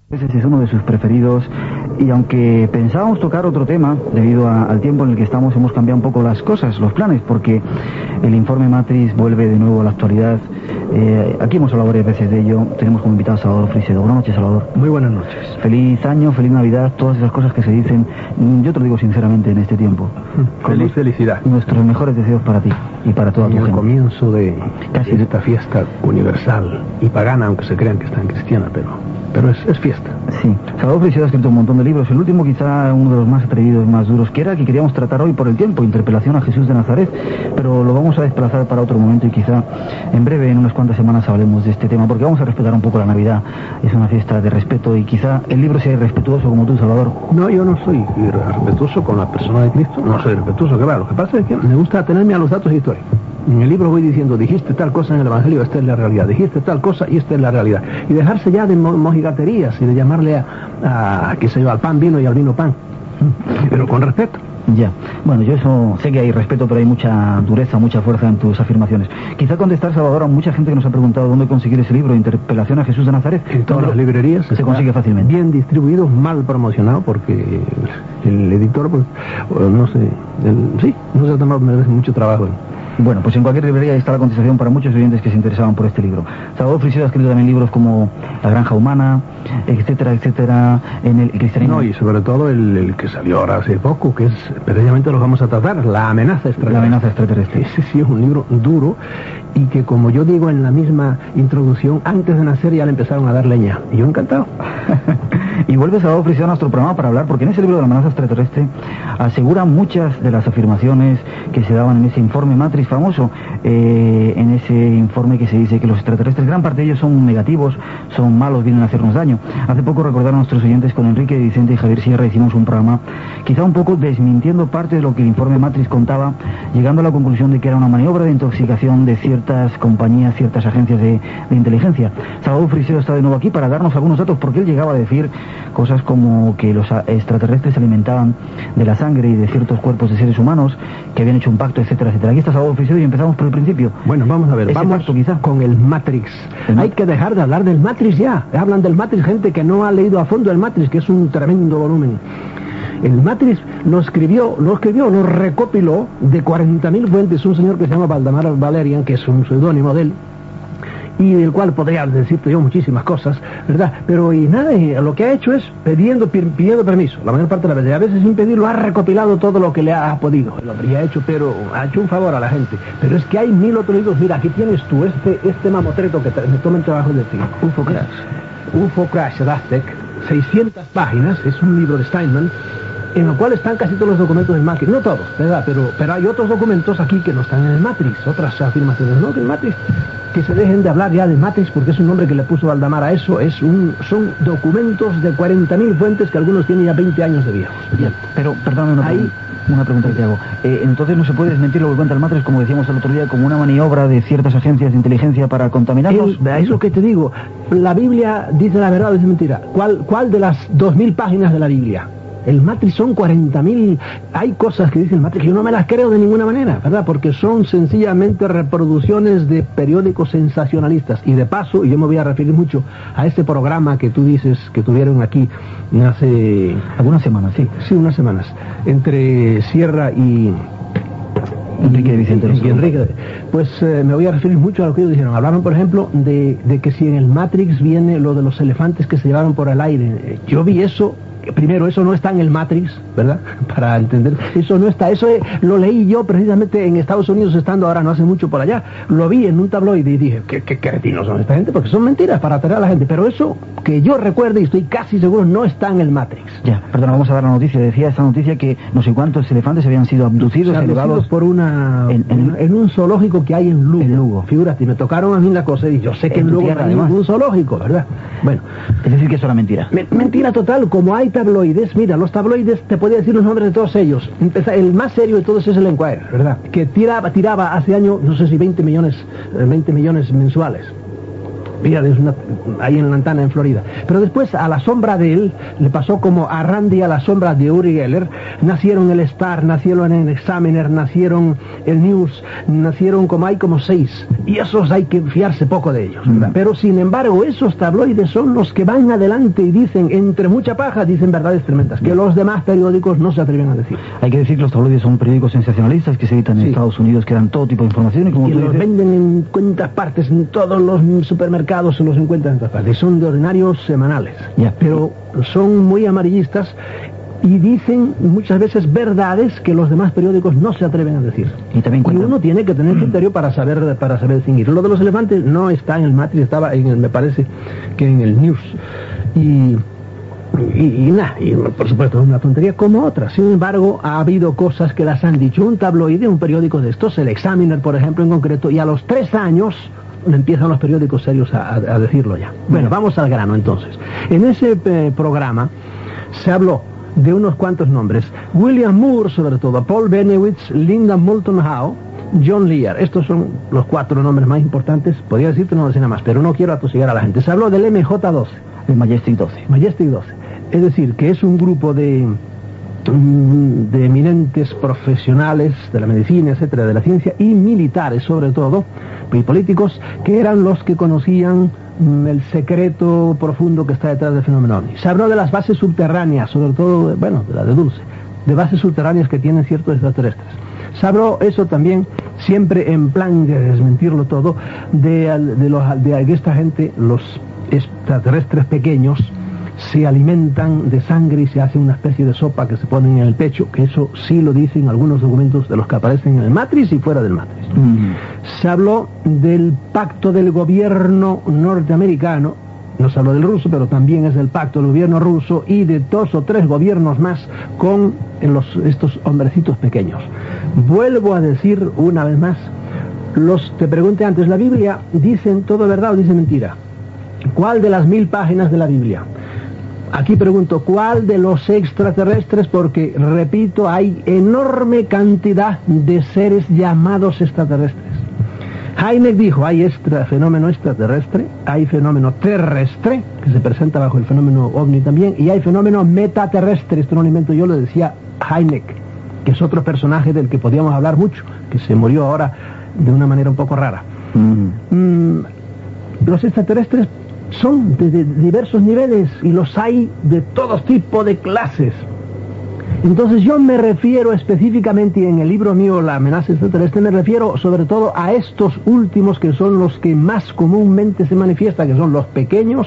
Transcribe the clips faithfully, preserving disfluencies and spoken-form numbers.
Ese es uno de sus preferidos, y aunque pensábamos tocar otro tema, debido a, al tiempo en el que estamos, hemos cambiado un poco las cosas, los planes, porque el informe Matrix vuelve de nuevo a la actualidad. Eh, aquí hemos hablado varias veces de ello. Tenemos como invitado a Salvador Frisedo. Buenas noches, Salvador. Muy buenas noches. Feliz año, feliz Navidad, todas esas cosas que se dicen, yo te lo digo sinceramente en este tiempo. Feliz felicidad. Nuestros mejores deseos para ti y para toda tu gente. gente. El comienzo de, Casi. de esta fiesta universal y pagana, aunque se crean que está en cristiana, pero... Pero es, es fiesta. Sí. Salvador Frisedo ha escrito un montón de libros. El último, quizá uno de los más atrevidos, más duros, que era que queríamos tratar hoy por el tiempo, Interpelación a Jesús de Nazaret. Pero lo vamos a desplazar para otro momento y quizá en breve, en unas cuantas semanas, hablemos de este tema, porque vamos a respetar un poco la Navidad. Es una fiesta de respeto y quizá el libro sea irrespetuoso como tú, Salvador. No, yo no soy irrespetuoso con la persona de Cristo. No soy irrespetuoso, claro. Lo que pasa es que me gusta atenerme a los datos históricos. En el libro voy diciendo, dijiste tal cosa en el Evangelio, esta es la realidad. Dijiste tal cosa y esta es la realidad. Y dejarse ya de mo mojigaterías y de llamarle a, a, qué sé yo, al pan vino y al vino pan. Pero con respeto. Ya. Bueno, yo eso sé que hay respeto, pero hay mucha dureza, mucha fuerza en tus afirmaciones. Quizá contestar, Salvador, a mucha gente que nos ha preguntado dónde conseguir ese libro, Interpelación a Jesús de Nazaret. En todas las librerías se consigue fácilmente. Bien distribuido, mal promocionado, porque el editor, pues, no sé, el, sí, no se ha tomado mucho trabajo. Bueno, pues en cualquier librería está la contestación para muchos oyentes que se interesaban por este libro. Salvador Frisedo ha escrito también libros como La Granja Humana, etcétera, etcétera, en el cristianismo. No, y sobre todo el, el que salió ahora hace poco, que es, precisamente lo vamos a tratar, La amenaza extraterrestre. La amenaza extraterrestre. Ese sí es un libro duro, y que, como yo digo en la misma introducción, antes de nacer ya le empezaron a dar leña. Y yo encantado. Y vuelve Salvador Frisedo a nuestro programa para hablar, porque en ese libro de La amenaza extraterrestre asegura muchas de las afirmaciones que se daban en ese informe Matrix famoso, eh, en ese informe que se dice que los extraterrestres, gran parte de ellos son negativos, son malos, vienen a hacernos daño. Hace poco recordaron a nuestros oyentes con Enrique Vicente y Javier Sierra, hicimos un programa quizá un poco desmintiendo parte de lo que el informe Matrix contaba, llegando a la conclusión de que era una maniobra de intoxicación de ciertas compañías, ciertas agencias de, de inteligencia. Salvador Frisedo está de nuevo aquí para darnos algunos datos, porque él llegaba a decir cosas como que los extraterrestres se alimentaban de la sangre y de ciertos cuerpos de seres humanos, que habían hecho un pacto, etcétera, etcétera. Aquí está Salvador Frisedo y empezamos por el principio. Bueno, vamos a ver, Ese vamos pacto, quizá. con el Matrix. El Hay Mat que dejar de hablar del Matrix ya. Hablan del Matrix gente que no ha leído a fondo el Matrix, que es un tremendo volumen. El Matrix lo escribió, lo escribió, lo recopiló de cuarenta mil fuentes un señor que se llama Valdemar Valerian, que es un seudónimo de él, y del cual podría decirte yo muchísimas cosas, ¿verdad? Pero y nada, y lo que ha hecho es pidiendo, pidiendo permiso, la mayor parte de las veces, a veces sin pedirlo, ha recopilado todo lo que le ha podido. Lo habría hecho, pero ha hecho un favor a la gente. Pero es que hay mil otros libros. Mira, aquí tienes tú este, este mamotreto que me toma el trabajo de ti. U F O Crash. U F O Crash, Daztec, seiscientas páginas, es un libro de Steinman, en el cual están casi todos los documentos del Matrix. No todos, ¿verdad? Pero, pero hay otros documentos aquí que no están en el Matrix, otras afirmaciones, ¿no? Que el Matrix, que se dejen de hablar ya de Matrix, porque es un nombre que le puso Valdemar a eso. Es un, son documentos de cuarenta mil fuentes que algunos tienen ya veinte años de viejos. Bien, pero, perdón, una, Ahí, una pregunta que te hago. Eh, entonces no se puede desmentir lo que cuenta el Matrix, como decíamos el otro día, como una maniobra de ciertas agencias de inteligencia para contaminarnos. El, es lo que te digo. La Biblia dice la verdad o dice mentira. ¿Cuál, cuál de las dos mil páginas de la Biblia? El Matrix son cuarenta mil. Hay cosas que dice el Matrix que yo no me las creo de ninguna manera, ¿verdad? Porque son sencillamente reproducciones de periódicos sensacionalistas. Y de paso, y yo me voy a referir mucho a este programa que tú dices que tuvieron aquí hace algunas semanas, sí, sí, unas semanas, entre Sierra y Enrique Vicente. Y Enrique, pues eh, me voy a referir mucho a lo que ellos dijeron. Hablaron, por ejemplo, de, de que si en el Matrix viene lo de los elefantes que se llevaron por el aire. Yo vi eso. Primero, eso no está en el Matrix, ¿verdad? Para entender, eso no está, eso es, lo leí yo precisamente en Estados Unidos, estando ahora no hace mucho por allá. Lo vi en un tabloide y dije, ¿qué, qué cretinos son esta gente? Porque son mentiras para atraer a la gente. Pero eso, que yo recuerde y estoy casi seguro, no está en el Matrix. Ya, perdón, vamos a dar la noticia. Decía esta noticia que no sé cuántos elefantes habían sido abducidos, elevados por una en, en, en un zoológico que hay en Lugo. En Lugo. Figúrate, me tocaron a mí la cosa y yo sé que en, en Lugo hay un zoológico, ¿verdad? Bueno. Es decir, que eso era mentira. Me, mentira total, como hay tabloides, mira, los tabloides, te podía decir los nombres de todos ellos. El más serio de todos es el Enquirer, ¿verdad? Que tiraba, tiraba hace años, no sé si veinte millones, veinte millones mensuales. Pleiades, una, ahí en Lantana, en Florida. Pero después, a la sombra de él, le pasó como a Randi a la sombra de Uri Geller. Nacieron el Star, nacieron el Examiner, nacieron el News, nacieron como hay como seis. Y esos hay que fiarse poco de ellos, ¿verdad? Mm. Pero sin embargo, esos tabloides son los que van adelante y dicen, entre mucha paja, dicen verdades tremendas, que los demás periódicos no se atreven a decir. Hay que decir que los tabloides son periódicos sensacionalistas que se editan en sí. Estados Unidos, que dan todo tipo de información y como y tú los dices, venden en cuantas partes, en todos los supermercados se los encuentran en todas partes. Son de ordinarios semanales, ya. Pero son muy amarillistas y dicen muchas veces verdades que los demás periódicos no se atreven a decir. Y también y uno tiene que tener criterio para saber para saber distinguir. Lo de los elefantes no está en el Matrix, estaba en el, me parece que en el News. Y Y, y nada, y por supuesto es una tontería como otras. Sin embargo, ha habido cosas que las han dicho un tabloide, un periódico de estos, el Examiner, por ejemplo, en concreto, y a los tres años empiezan los periódicos serios a, a decirlo ya. Bueno, vamos al grano entonces. En ese eh, programa se habló de unos cuantos nombres. William Moore, sobre todo, Paul Benowitz, Linda Moulton Howe, John Lear. Estos son los cuatro nombres más importantes. Podría decirte no decir nada más, pero no quiero atosigar a la gente. Se habló del M J doce. El Majestic doce. Majestic doce. Es decir, que es un grupo de, de eminentes profesionales de la medicina, etcétera, de la ciencia, y militares sobre todo, y políticos, que eran los que conocían el secreto profundo que está detrás del fenómeno ovni. Se habló de las bases subterráneas, sobre todo, bueno, de la de Dulce, de bases subterráneas que tienen ciertos extraterrestres. Se habló eso también, siempre en plan de desmentirlo todo, de, de, los, de esta gente, los extraterrestres pequeños, se alimentan de sangre y se hace una especie de sopa que se ponen en el pecho, que eso sí lo dicen algunos documentos de los que aparecen en el Matrix y fuera del Matrix. Mm. Se habló del pacto del gobierno norteamericano, no se habló del ruso, pero también es del pacto del gobierno ruso y de dos o tres gobiernos más con los, estos hombrecitos pequeños. Vuelvo a decir una vez más, los te pregunté antes, ¿la Biblia dicen todo verdad o dice mentira? ¿Cuál de las mil páginas de la Biblia? Aquí pregunto, ¿cuál de los extraterrestres? Porque, repito, hay enorme cantidad de seres llamados extraterrestres. Heineck dijo, hay extra, fenómeno extraterrestre, hay fenómeno terrestre, que se presenta bajo el fenómeno ovni también, y hay fenómeno metaterrestre, esto no lo invento yo, lo decía Heineck, que es otro personaje del que podíamos hablar mucho, que se murió ahora de una manera un poco rara. Mm. Mm, los extraterrestres son de, de diversos niveles y los hay de todo tipo de clases. Entonces yo me refiero específicamente, y en el libro mío La amenaza extraterrestre, me refiero sobre todo a estos últimos que son los que más comúnmente se manifiestan, que son los pequeños,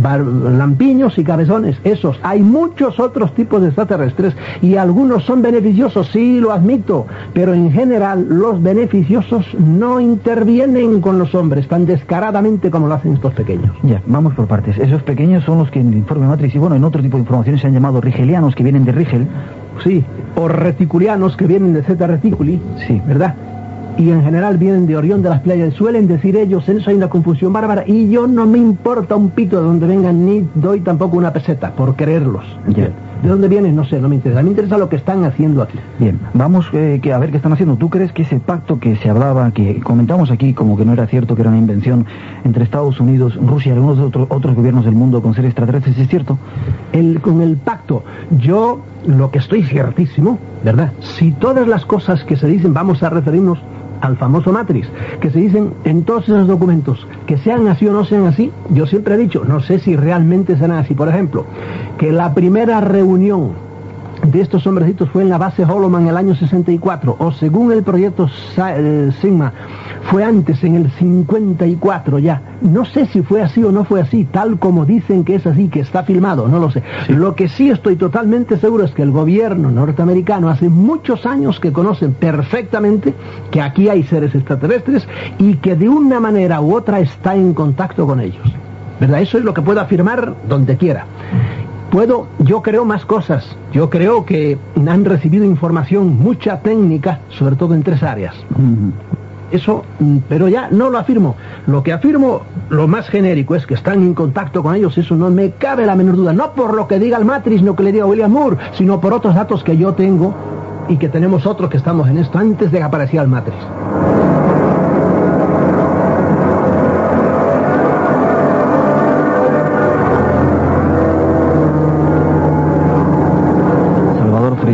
lampiños y cabezones. Esos, hay muchos otros tipos de extraterrestres y algunos son beneficiosos, sí lo admito, pero en general los beneficiosos no intervienen con los hombres tan descaradamente como lo hacen estos pequeños. Ya, vamos por partes. Esos pequeños son los que en el informe Matrix y bueno, en otro tipo de informaciones se han llamado rigelianos, que vienen de Rigel. Sí, o reticulianos, que vienen de Zeta Reticuli, sí, ¿verdad? Y en general vienen de Orión de las Pleiades. Suelen decir ellos, en eso hay una confusión bárbara, y yo no me importa un pito de dónde vengan, ni doy tampoco una peseta por creerlos. Yeah. ¿De dónde vienen? No sé, no me interesa. Me interesa lo que están haciendo aquí. Bien, vamos eh, que a ver qué están haciendo. ¿Tú crees que ese pacto que se hablaba, que comentamos aquí como que no era cierto, que era una invención entre Estados Unidos, Rusia y algunos otros, otros gobiernos del mundo con seres extraterrestres, es cierto? El, con el pacto, yo lo que estoy ciertísimo, ¿verdad? Si todas las cosas que se dicen, vamos a referirnos al famoso Matrix, que se dicen en todos esos documentos, que sean así o no sean así, yo siempre he dicho, no sé si realmente serán así. Por ejemplo, que la primera reunión de estos hombrecitos fue en la base Holloman en el año sesenta y cuatro, o según el proyecto Sigma, fue antes, en el cincuenta y cuatro ya. No sé si fue así o no fue así, tal como dicen que es así, que está filmado, no lo sé. Sí. Lo que sí estoy totalmente seguro es que el gobierno norteamericano hace muchos años que conocen perfectamente que aquí hay seres extraterrestres y que de una manera u otra está en contacto con ellos. ¿Verdad? Eso es lo que puedo afirmar donde quiera. Puedo, yo creo más cosas. Yo creo que han recibido información, mucha técnica, sobre todo en tres áreas. Uh-huh. Eso, pero ya no lo afirmo. Lo que afirmo, lo más genérico, es que están en contacto con ellos. Eso no me cabe la menor duda. No por lo que diga el Matrix, no que le diga William Moore, sino por otros datos que yo tengo y que tenemos otros que estamos en esto antes de que apareciera el Matrix.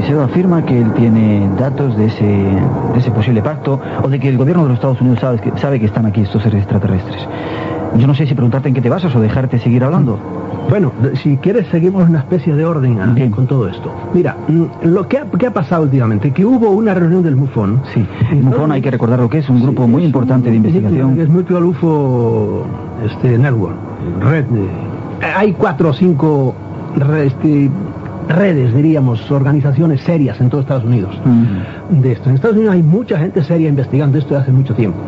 Caicedo afirma que él tiene datos de ese, de ese posible pacto, o de que el gobierno de los Estados Unidos sabe que, sabe que están aquí estos seres extraterrestres. Yo no sé si preguntarte en qué te basas o dejarte seguir hablando. Bueno, si quieres seguimos una especie de orden aquí con todo esto. Mira, lo que ha, ¿qué ha pasado últimamente? Que hubo una reunión del MUFON. Sí, el MUFON hay que recordar lo que es, un grupo sí, muy importante un, de investigación. Es Mutual U F O este, Network, red. De, hay cuatro o cinco este, redes, diríamos, organizaciones serias en todo Estados Unidos uh-huh. de esto. En Estados Unidos hay mucha gente seria investigando esto desde hace mucho tiempo.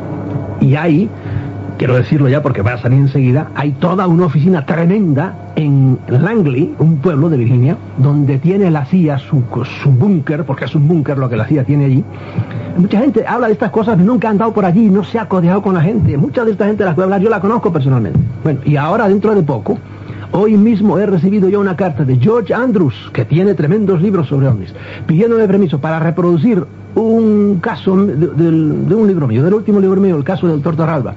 Y hay... quiero decirlo ya porque va a salir enseguida, hay toda una oficina tremenda en Langley, un pueblo de Virginia, donde tiene la C I A su, su búnker, porque es un búnker lo que la C I A tiene allí. Mucha gente habla de estas cosas, nunca ha andado por allí, no se ha codeado con la gente. Mucha de esta gente de la que voy a hablar, yo la conozco personalmente. Bueno, y ahora dentro de poco, hoy mismo he recibido yo una carta de George Andrews, que tiene tremendos libros sobre ovnis, pidiéndome permiso para reproducir un caso de, de, de un libro mío, del último libro mío, el caso del doctor Torralba.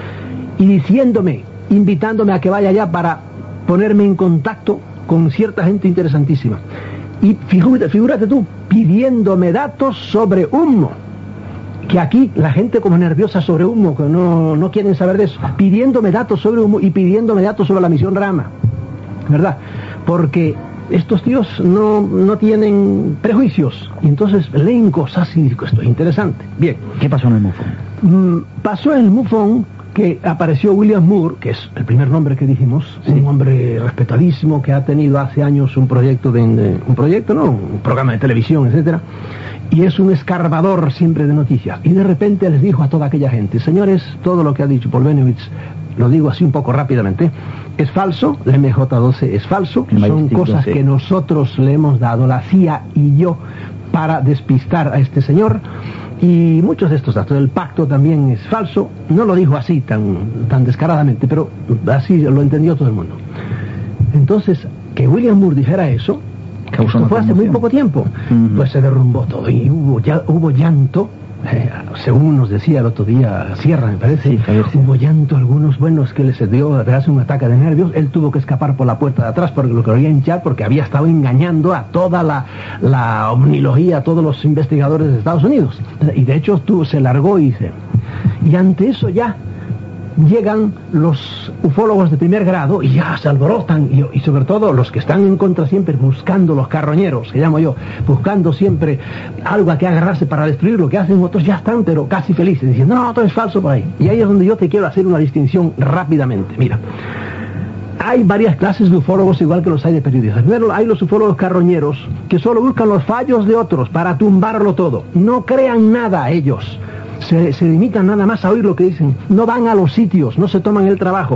Y diciéndome, invitándome a que vaya allá para ponerme en contacto con cierta gente interesantísima. Y figúrate, figúrate tú, pidiéndome datos sobre humo. Que aquí la gente como nerviosa sobre humo, que no, no quieren saber de eso. Pidiéndome datos sobre humo y pidiéndome datos sobre la misión Rama. ¿Verdad? Porque estos tíos no, no tienen prejuicios. Y entonces leen cosas y digo, esto es interesante. Bien. ¿Qué pasó en el MUFON? Mm, pasó en el MUFON que apareció William Moore, que es el primer nombre que dijimos, sí. Un hombre respetadísimo que ha tenido hace años un proyecto, de, de un proyecto, no, un programa de televisión, etcétera, y es un escarbador siempre de noticias. Y de repente les dijo a toda aquella gente, señores, todo lo que ha dicho Paul Bennewitz, lo digo así un poco rápidamente, es falso, la M J doce es falso, son cosas que nosotros le hemos dado, la C I A y yo, para despistar a este señor. Y muchos de estos datos, el pacto también es falso, no lo dijo así tan, tan descaradamente, pero así lo entendió todo el mundo. Entonces, que William Moore dijera eso, esto fue hace muy poco tiempo, uh-huh. Pues se derrumbó todo y hubo, ya, hubo llanto, eh, según nos decía el otro día Sierra, me parece, sí, sí. Hubo llanto, algunos buenos que les dio a darse un ataque de nervios, él tuvo que escapar por la puerta de atrás porque lo quería hinchar porque había estado engañando a toda la, la omnilogía, a todos los investigadores de Estados Unidos, y de hecho tuvo, se largó y se... Y ante eso ya llegan los ufólogos de primer grado y ya se alborotan, y, y sobre todo los que están en contra siempre buscando los carroñeros, que llamo yo, buscando siempre algo a que agarrarse para destruir lo que hacen otros, ya están pero casi felices, diciendo no, todo es falso por ahí. Y ahí es donde yo te quiero hacer una distinción rápidamente. Mira, hay varias clases de ufólogos igual que los hay de periodistas. Primero hay los ufólogos carroñeros que solo buscan los fallos de otros para tumbarlo todo, no crean nada ellos. Se, se limitan nada más a oír lo que dicen, no van a los sitios, no se toman el trabajo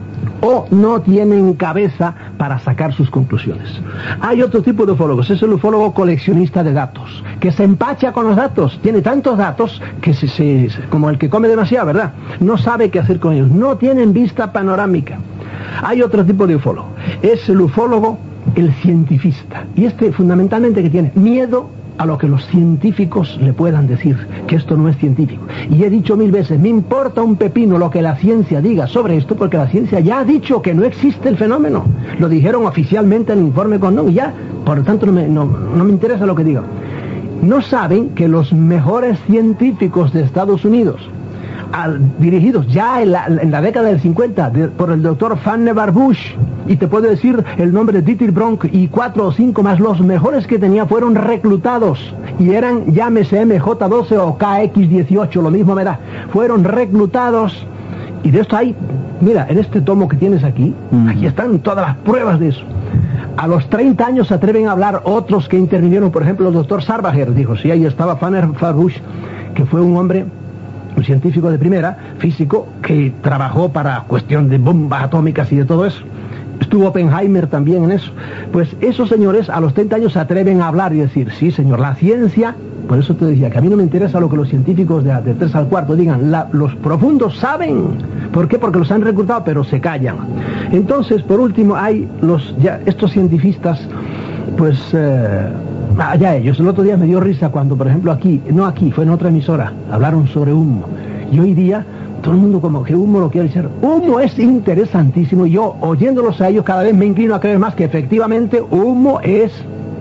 o no tienen cabeza para sacar sus conclusiones. Hay otro tipo de ufólogos, es el ufólogo coleccionista de datos, que se empacha con los datos, tiene tantos datos que se, se, como el que come demasiado, ¿verdad? No sabe qué hacer con ellos, no tienen vista panorámica. Hay otro tipo de ufólogo, es el ufólogo, el cientifista, y este fundamentalmente que tiene miedo a lo que los científicos le puedan decir, que esto no es científico. Y he dicho mil veces, me importa un pepino lo que la ciencia diga sobre esto, porque la ciencia ya ha dicho que no existe el fenómeno. Lo dijeron oficialmente en el informe Condon y ya, por lo tanto no me, no, no me interesa lo que digan. No saben que los mejores científicos de Estados Unidos, al, dirigidos ya en la, en la década del cincuenta de, por el doctor Vannevar Bush, y te puedo decir el nombre de Dieter Bronk y cuatro o cinco más, los mejores que tenía fueron reclutados y eran, llámese M J doce o K X dieciocho, lo mismo me da, fueron reclutados. Y de esto hay, mira, en este tomo que tienes aquí, mm. aquí están todas las pruebas de eso. A los treinta años se atreven a hablar otros que intervinieron, por ejemplo el doctor Sarbacher dijo, sí, ahí estaba Vannevar Bush, que fue un hombre, un científico de primera, físico, que trabajó para cuestión de bombas atómicas y de todo eso. Estuvo Oppenheimer también en eso. Pues esos señores a los treinta años se atreven a hablar y decir, sí señor, la ciencia, por eso te decía que a mí no me interesa lo que los científicos de, de tres al cuarto digan, la, los profundos saben. ¿Por qué? Porque los han reclutado, pero se callan. Entonces, por último, hay los ya estos cientifistas, pues, eh, allá ellos. El otro día me dio risa cuando, por ejemplo, aquí, no aquí, fue en otra emisora, hablaron sobre humo. Y hoy día todo el mundo como que humo lo quiere decir. Humo es interesantísimo y yo, oyéndolos a ellos, cada vez me inclino a creer más que efectivamente humo es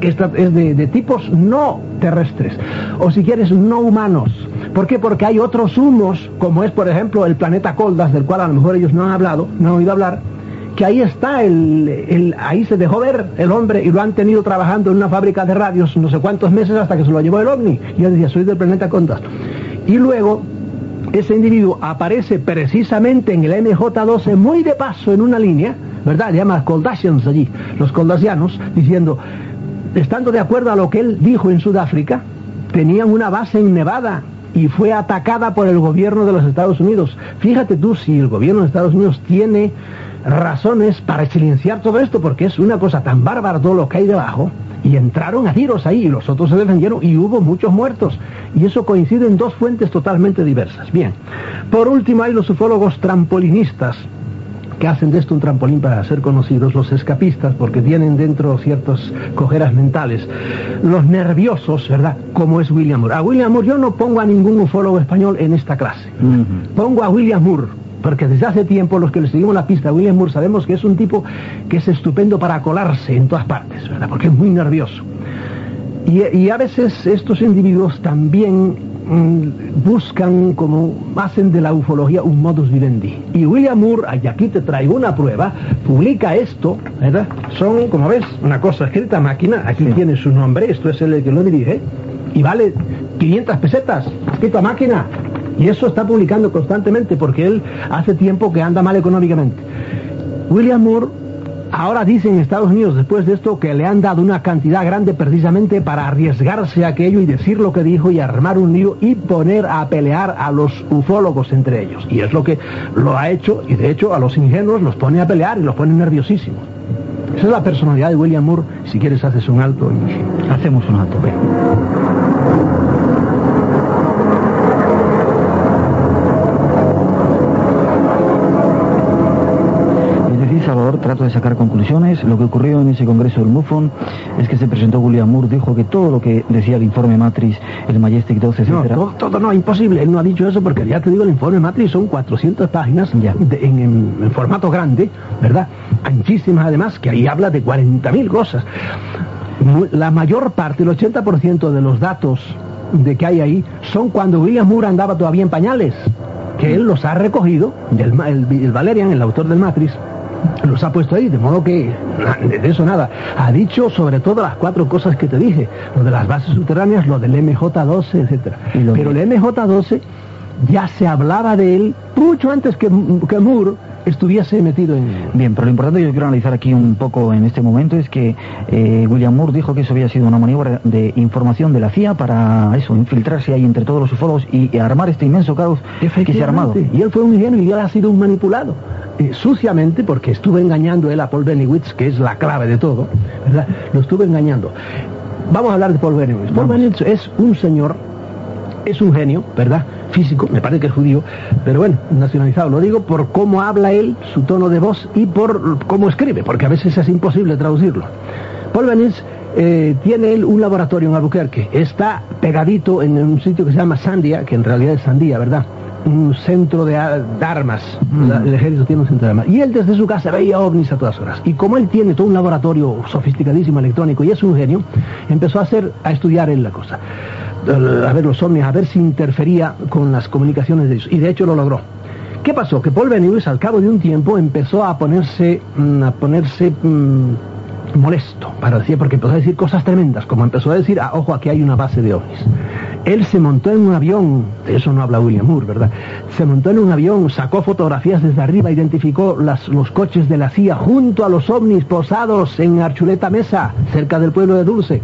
Esta es de, de tipos no terrestres, o si quieres, no humanos. ¿Por qué? Porque hay otros humos, como es, por ejemplo, el planeta Koldas, del cual a lo mejor ellos no han hablado, no han oído hablar, que ahí está, el, el, ahí se dejó ver el hombre y lo han tenido trabajando en una fábrica de radios no sé cuántos meses hasta que se lo llevó el ovni. Y él decía, soy del planeta Koldas. Y luego, ese individuo aparece precisamente en el M J doce, muy de paso en una línea, ¿verdad? Le llaman Koldasians allí, los koldasianos, diciendo, estando de acuerdo a lo que él dijo en Sudáfrica, tenían una base en Nevada y fue atacada por el gobierno de los Estados Unidos. Fíjate tú si el gobierno de Estados Unidos tiene razones para silenciar todo esto, porque es una cosa tan bárbara todo lo que hay debajo, y entraron a tiros ahí y los otros se defendieron y hubo muchos muertos, y eso coincide en dos fuentes totalmente diversas. Bien, por último hay los ufólogos trampolinistas, que hacen de esto un trampolín para ser conocidos, los escapistas, porque tienen dentro ciertas cojeras mentales, los nerviosos, ¿verdad?, como es William Moore. A William Moore yo no pongo a ningún ufólogo español en esta clase, uh-huh. Pongo a William Moore, porque desde hace tiempo los que le seguimos la pista a William Moore sabemos que es un tipo que es estupendo para colarse en todas partes, ¿verdad?, porque es muy nervioso. Y, y a veces estos individuos también buscan, como hacen de la ufología un modus vivendi. Y William Moore, y aquí te traigo una prueba, publica esto, ¿verdad? Son, como ves, una cosa escrita a máquina, aquí sí. Tiene su nombre, esto es el que lo dirige, y vale quinientas pesetas, escrito a máquina. Y eso está publicando constantemente porque él hace tiempo que anda mal económicamente. William Moore ahora dice en Estados Unidos, después de esto, que le han dado una cantidad grande precisamente para arriesgarse a aquello y decir lo que dijo y armar un lío y poner a pelear a los ufólogos entre ellos. Y es lo que lo ha hecho, y de hecho a los ingenuos los pone a pelear y los pone nerviosísimos. Esa es la personalidad de William Moore. Si quieres haces un alto y... Hacemos un alto, ve. Salvador, trato de sacar conclusiones. Lo que ocurrió en ese congreso del MUFON es que se presentó William Moore, dijo que todo lo que decía el informe Matrix, el Majestic doce, etcétera. No, todo, todo no, imposible. Él no ha dicho eso porque ya te digo, el informe Matrix son cuatrocientas páginas ya. De, en, en, en formato grande, ¿verdad? Anchísimas además, que ahí habla de cuarenta mil cosas. La mayor parte, el ochenta por ciento de los datos de que hay ahí son cuando William Moore andaba todavía en pañales, que él los ha recogido, el, el, el Valerian, el autor del Matrix, los ha puesto ahí, de modo que de eso nada. Ha dicho sobre todo las cuatro cosas que te dije, lo de las bases subterráneas, lo del M J doce, etcétera. Pero el M J doce ya se hablaba de él mucho antes que, que Moore estuviese metido en... Bien, pero lo importante que yo quiero analizar aquí un poco en este momento es que eh, William Moore dijo que eso había sido una maniobra de información de la C I A para eso, infiltrarse ahí entre todos los ufólogos y, y armar este inmenso caos que se ha armado. Y él fue un ingenuo y él ha sido un manipulado. Eh, suciamente, porque estuve engañando él a Paul Bennewitz, que es la clave de todo, ¿verdad? Lo estuve engañando. Vamos a hablar de Paul Bennewitz. Paul Bennewitz es un señor, es un genio, ¿verdad? Físico, me parece que es judío, pero bueno, nacionalizado. Lo digo por cómo habla él, su tono de voz y por cómo escribe, porque a veces es imposible traducirlo. Paul Bennewitz eh, tiene él un laboratorio en Albuquerque, está pegadito en un sitio que se llama Sandia, que en realidad es Sandía, ¿verdad? Un centro de, de armas, mm. El ejército tiene un centro de armas, y él desde su casa veía ovnis a todas horas, y como él tiene todo un laboratorio sofisticadísimo electrónico y es un genio, empezó a hacer, a estudiar él la cosa, a ver los ovnis, a ver si interfería con las comunicaciones de ellos, y de hecho lo logró. ¿Qué pasó? Que Paul Bennewitz al cabo de un tiempo empezó a ponerse, a ponerse mmm, molesto, para decir, porque empezó a decir cosas tremendas, como empezó a decir, ah, ojo, aquí hay una base de ovnis. Él se montó en un avión, de eso no habla William Moore, ¿verdad? Se montó en un avión, sacó fotografías desde arriba, identificó las, los coches de la C I A junto a los ovnis posados en Archuleta Mesa, cerca del pueblo de Dulce.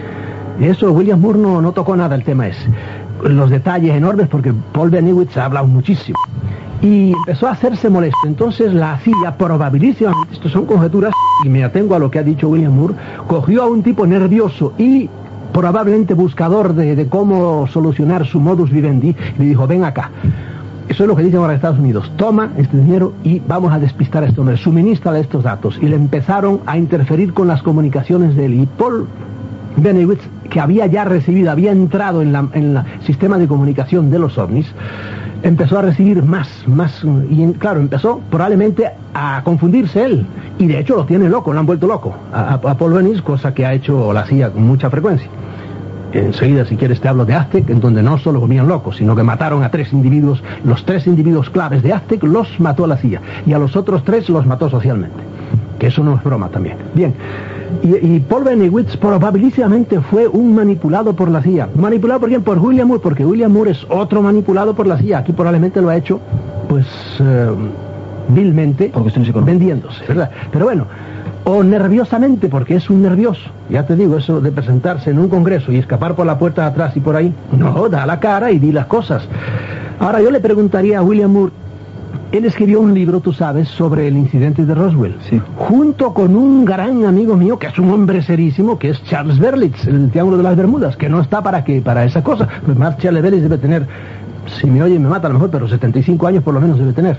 Eso William Moore no, no tocó nada el tema ese. Los detalles enormes, porque Paul Bennewitz ha hablado muchísimo. Y empezó a hacerse molesto. Entonces la C I A, probabilísimamente, esto son conjeturas, y me atengo a lo que ha dicho William Moore, cogió a un tipo nervioso y probablemente buscador de, de cómo solucionar su modus vivendi, y le dijo, ven acá. Eso es lo que dicen ahora Estados Unidos. Toma este dinero y vamos a despistar a este hombre. Suministrale estos datos. Y le empezaron a interferir con las comunicaciones de él. Y Paul Bennewitz, que había ya recibido, había entrado en la, en el sistema de comunicación de los ovnis, empezó a recibir más, más, y claro, empezó probablemente a confundirse él, y de hecho lo tiene loco, lo han vuelto loco a, a Paul Vennis, cosa que ha hecho la C I A con mucha frecuencia. Enseguida, si quieres, te hablo de Aztec, en donde no solo comían locos, sino que mataron a tres individuos, los tres individuos claves de Aztec los mató la C I A, y a los otros tres los mató socialmente, que eso no es broma también. Bien, y, y Paul Bennewitz probabilísimamente fue un manipulado por la C I A. ¿Manipulado por quién? Por William Moore, porque William Moore es otro manipulado por la C I A. Aquí probablemente lo ha hecho, pues, eh, vilmente, vendiéndose, ¿verdad? Pero bueno, o nerviosamente, porque es un nervioso. Ya te digo, eso de presentarse en un congreso y escapar por la puerta de atrás y por ahí, no, da la cara y di las cosas. Ahora yo le preguntaría a William Moore, él escribió un libro, tú sabes, sobre el incidente de Roswell, sí, junto con un gran amigo mío, que es un hombre serísimo, que es Charles Berlitz, el Triángulo de las Bermudas, que no está para qué, para esa cosa. Pues más Charles Berlitz debe tener, si me oye me mata a lo mejor, pero setenta y cinco años por lo menos debe tener.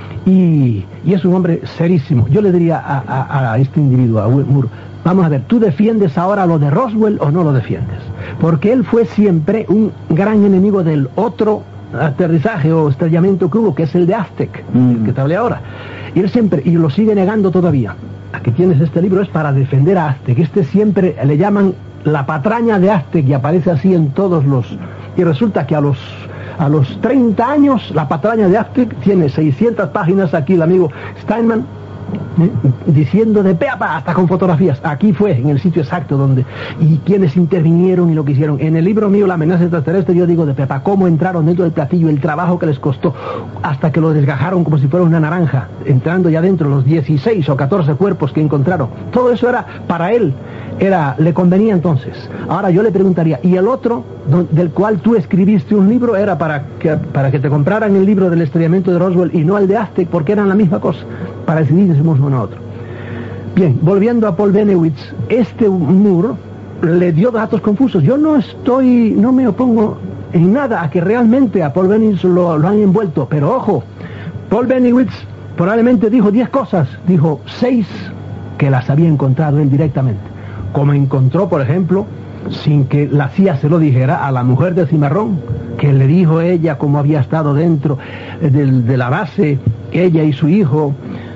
Y, y es un hombre serísimo. Yo le diría a, a, a este individuo, a Will Moore, vamos a ver, ¿tú defiendes ahora lo de Roswell o no lo defiendes? Porque él fue siempre un gran enemigo del otro aterrizaje o estrellamiento que hubo, que es el de Aztec, mm. el que te hablé ahora. Y él siempre, y lo sigue negando todavía. Aquí tienes este libro, es para defender a Aztec. Este siempre le llaman la patraña de Aztec y aparece así en todos los... Y resulta que a los... A los treinta años, la patraña de Aztec tiene seiscientas páginas, aquí el amigo Steinman, ¿eh? diciendo de pe a pa, hasta con fotografías. Aquí fue, en el sitio exacto donde, y quienes intervinieron y lo que hicieron. En el libro mío, La amenaza extraterrestre, yo digo de pe a pa, cómo entraron dentro del platillo, el trabajo que les costó, hasta que lo desgajaron como si fuera una naranja, entrando ya dentro los dieciséis o catorce cuerpos que encontraron. Todo eso era para él. Era, le convenía entonces. Ahora yo le preguntaría, ¿y el otro, don, del cual tú escribiste un libro, era para que, para que te compraran el libro del estrellamiento de Roswell y no el de Aztec, porque eran la misma cosa, para decidir si somos uno a otro? Bien, volviendo a Paul Bennewitz, este Moore le dio datos confusos. Yo no estoy, no me opongo en nada a que realmente a Paul Bennewitz lo, lo han envuelto, pero ojo, Paul Bennewitz probablemente dijo diez cosas, dijo seis que las había encontrado él directamente. Como encontró, por ejemplo, sin que la C I A se lo dijera, a la mujer de Cimarrón, que le dijo ella cómo había estado dentro de, de la base, ella y su hijo,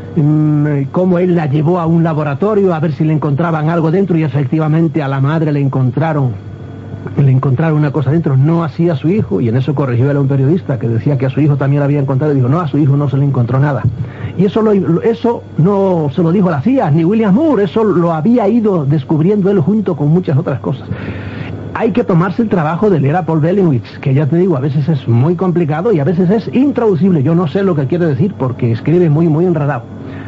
mmm, cómo él la llevó a un laboratorio a ver si le encontraban algo dentro, y efectivamente a la madre le encontraron, le encontraron una cosa dentro, no así a su hijo, y en eso corrigió él a un periodista que decía que a su hijo también le había encontrado, y dijo, no, a su hijo no se le encontró nada. Y eso, lo, eso no se lo dijo la C I A, ni William Moore, eso lo había ido descubriendo él junto con muchas otras cosas. Hay que tomarse el trabajo de leer a Paul Bennewitz, que ya te digo, a veces es muy complicado y a veces es intraducible. Yo no sé lo que quiere decir porque escribe muy, muy enredado.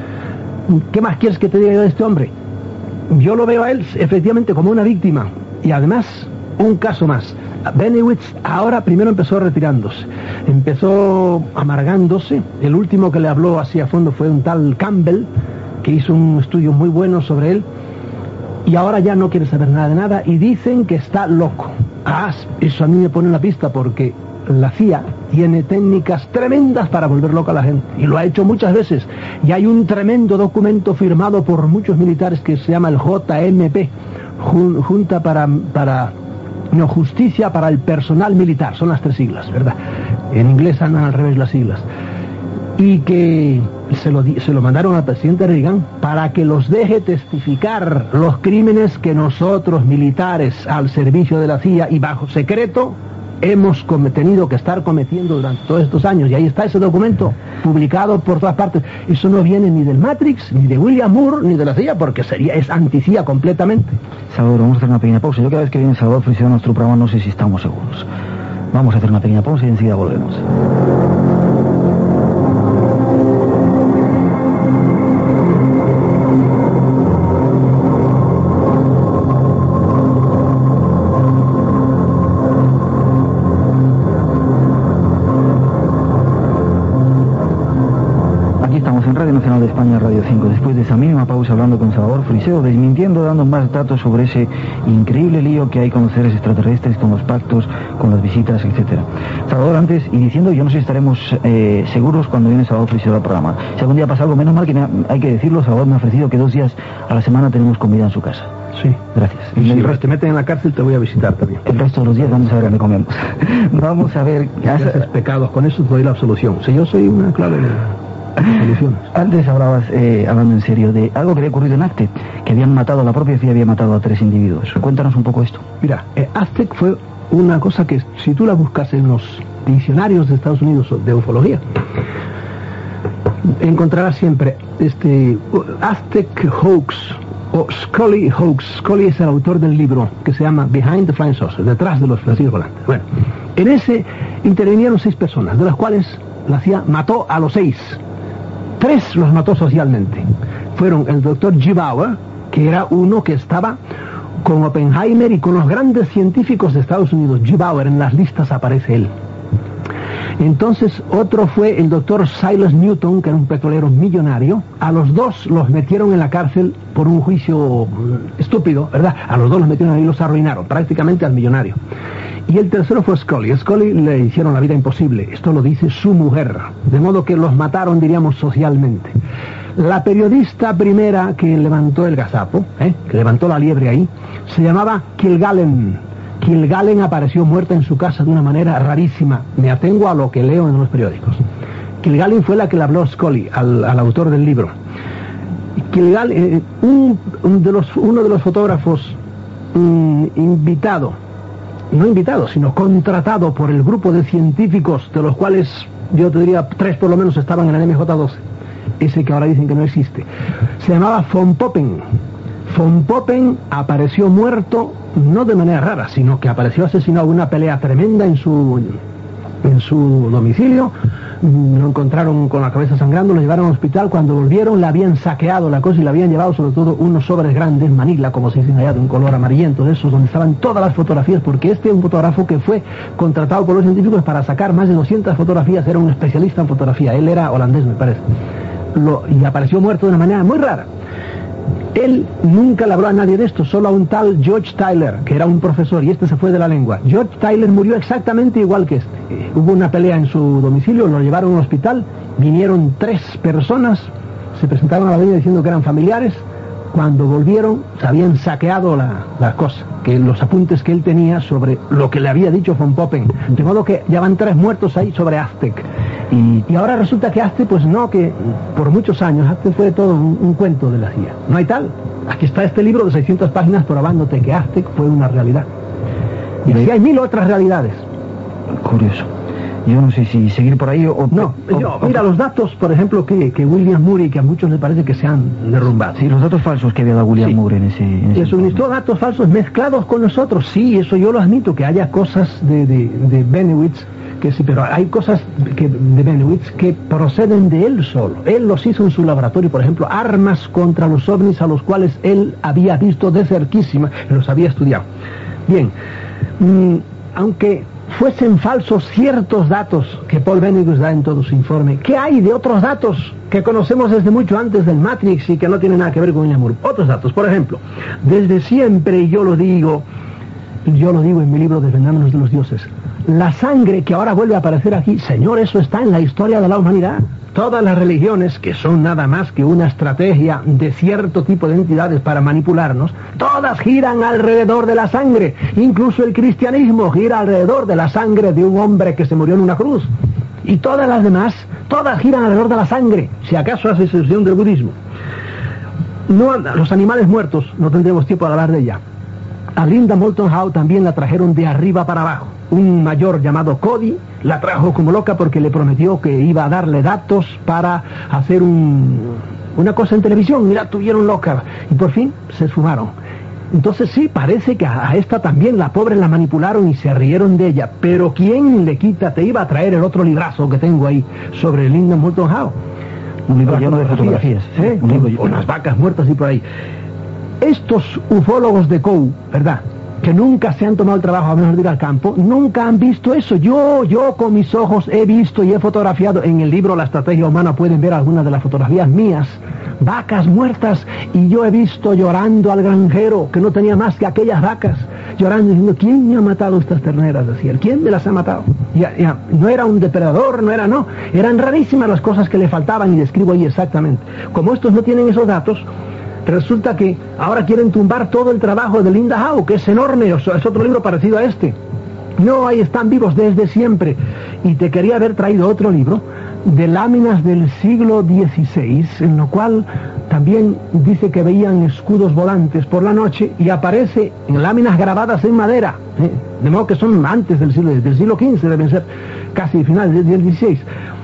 ¿Qué más quieres que te diga yo de este hombre? Yo lo veo a él efectivamente como una víctima y además un caso más. Bennewitz ahora primero empezó retirándose, empezó amargándose. El último que le habló así a fondo fue un tal Campbell, que hizo un estudio muy bueno sobre él, y ahora ya no quiere saber nada de nada y dicen que está loco. Ah, eso a mí me pone en la pista porque la C I A tiene técnicas tremendas para volver loca a la gente, y lo ha hecho muchas veces, y hay un tremendo documento firmado por muchos militares que se llama el J M P, Junta para... para No, Justicia para el Personal Militar, son las tres siglas, ¿verdad? En inglés andan al revés las siglas. Y que se lo, se lo mandaron al presidente Reagan para que los deje testificar los crímenes que nosotros, militares, al servicio de la C I A y bajo secreto, hemos tenido que estar cometiendo durante todos estos años. Y ahí está ese documento, publicado por todas partes. Eso no viene ni del Matrix, ni de William Moore, ni de la C I A, porque sería, es anti-C I A completamente. Salvador, vamos a hacer una pequeña pausa. Yo cada vez que viene Salvador Freixedo a nuestro programa no sé si estamos seguros. Vamos a hacer una pequeña pausa y enseguida volvemos. Nacional de España, Radio cinco, después de esa mínima pausa hablando con Salvador Freixedo, desmintiendo, dando más datos sobre ese increíble lío que hay con los seres extraterrestres, con los pactos, con las visitas, etcétera. Salvador, antes, y diciendo, yo no sé si estaremos eh, seguros cuando viene Salvador Freixedo al programa. Si algún día pasa algo, menos mal que me ha, hay que decirlo, Salvador me ha ofrecido que dos días a la semana tenemos comida en su casa. Sí. Gracias. Y si te meten en la cárcel te voy a visitar también. El resto de los días vamos a ver dónde comemos. Vamos a ver... Si haces pecados con eso te doy la absolución. Si yo soy una clave de soluciones. Antes hablabas, eh, hablando en serio, de algo que había ocurrido en Aztec, que habían matado, la propia C I A había matado a tres individuos. Cuéntanos un poco esto. Mira, eh, Aztec fue una cosa que si tú la buscas en los diccionarios de Estados Unidos de ufología, encontrarás siempre este Aztec Hoax o Scully Hoax. Scully es el autor del libro que se llama Behind the Flying Saucer, detrás de los platillos volantes. Bueno, en ese intervinieron seis personas, de las cuales la C I A mató a los seis. Tres los mató socialmente. Fueron el doctor G. Bauer, que era uno que estaba con Oppenheimer y con los grandes científicos de Estados Unidos. G. Bauer, en las listas aparece él. Entonces otro fue el doctor Silas Newton, que era un petrolero millonario. A los dos los metieron en la cárcel por un juicio estúpido, ¿verdad? A los dos los metieron ahí y los arruinaron, prácticamente al millonario. Y el tercero fue Scully. Scully le hicieron la vida imposible. Esto lo dice su mujer. De modo que los mataron, diríamos, socialmente. La periodista primera que levantó el gazapo, ¿eh? que levantó la liebre ahí, se llamaba Kilgallen. Kilgallen apareció muerta en su casa de una manera rarísima. Me atengo a lo que leo en los periódicos. Kilgallen fue la que le habló a Scully, al, al autor del libro. Kilgallen, eh, un, un de los, uno de los fotógrafos um, invitado, no invitado, sino contratado por el grupo de científicos, de los cuales yo te diría tres por lo menos estaban en el M J doce, ese que ahora dicen que no existe, se llamaba von Poppen. Von Poppen apareció muerto, no de manera rara, sino que apareció asesinado en una pelea tremenda en su, en su domicilio. Lo encontraron con la cabeza sangrando, lo llevaron al hospital. Cuando volvieron le habían saqueado la cosa y le habían llevado sobre todo unos sobres grandes, Manila, como se dicen allá, de un color amarillento, de esos donde estaban todas las fotografías, porque este es un fotógrafo que fue contratado por los científicos para sacar más de doscientas fotografías, era un especialista en fotografía, él era holandés me parece. Lo, y apareció muerto de una manera muy rara. Él nunca le habló a nadie de esto, solo a un tal George Tyler, que era un profesor, y este se fue de la lengua. George Tyler murió exactamente igual que este. Eh, hubo una pelea en su domicilio, lo llevaron a un hospital, vinieron tres personas, se presentaron a la avenida diciendo que eran familiares. Cuando volvieron, se habían saqueado la, la cosa, que los apuntes que él tenía sobre lo que le había dicho von Poppen. De modo que ya van tres muertos ahí sobre Aztec. Y, y ahora resulta que Aztec, pues no, que por muchos años Aztec fue todo un, un cuento de la C I A. No hay tal. Aquí está este libro de seiscientas páginas probándote que Aztec fue una realidad. Y así hay mil otras realidades. Curioso. Yo no sé si seguir por ahí o... No, o, yo, o, mira, los datos, por ejemplo, que, que William Murray, que a muchos les parece que se han derrumbado. Sí, los datos falsos que había dado William sí. Murray en ese... En ese Le suministró datos falsos mezclados con nosotros. Sí, eso yo lo admito, que haya cosas de, de, de Benowitz, que sí, pero hay cosas que, de Benowitz que proceden de él solo. Él los hizo en su laboratorio, por ejemplo, armas contra los ovnis a los cuales él había visto de cerquísima, los había estudiado. Bien, mmm, aunque fuesen falsos ciertos datos que Paul Benowitz da en todo su informe, ¿qué hay de otros datos que conocemos desde mucho antes del Matrix y que no tienen nada que ver con William Murray? Otros datos, por ejemplo, desde siempre, y yo lo digo, yo lo digo en mi libro Desvendándonos de los Dioses, la sangre que ahora vuelve a aparecer aquí, señor, eso está en la historia de la humanidad. Todas las religiones, que son nada más que una estrategia de cierto tipo de entidades para manipularnos, todas giran alrededor de la sangre. Incluso el cristianismo gira alrededor de la sangre de un hombre que se murió en una cruz. Y todas las demás, todas giran alrededor de la sangre, si acaso hace excepción del budismo. No, los animales muertos, no tendremos tiempo de hablar de ella. A Linda Moulton Howe también la trajeron de arriba para abajo. Un mayor llamado Cody la trajo como loca porque le prometió que iba a darle datos para hacer un, una cosa en televisión, y la tuvieron loca. Y por fin se esfumaron. Entonces sí, parece que a esta también la pobre la manipularon y se rieron de ella. Pero ¿quién le quita? Te iba a traer el otro librazo que tengo ahí sobre Linda Moulton Howe. Un libro lleno de fotografías. ¿Eh? Un libro lleno, unas vacas muertas y por ahí. Estos ufólogos de Coe, ¿verdad?, que nunca se han tomado el trabajo, a menos de ir al campo, nunca han visto eso. Yo, yo con mis ojos he visto y he fotografiado. En el libro La Estrategia Humana pueden ver algunas de las fotografías mías. Vacas muertas, y yo he visto llorando al granjero, que no tenía más que aquellas vacas, llorando diciendo, ¿quién me ha matado estas terneras? Decía él, ¿quién me las ha matado? Ya, ya, no era un depredador, no era, no. Eran rarísimas las cosas que le faltaban, y describo ahí exactamente. Como estos no tienen esos datos, resulta que ahora quieren tumbar todo el trabajo de Linda Howe, que es enorme, es otro libro parecido a este. No, ahí están vivos desde siempre. Y te quería haber traído otro libro de láminas del siglo dieciséis, en lo cual también dice que veían escudos volantes por la noche, y aparece en láminas grabadas en madera, ¿eh? De modo que son antes del siglo, del siglo quince, deben ser casi finales del dieciséis.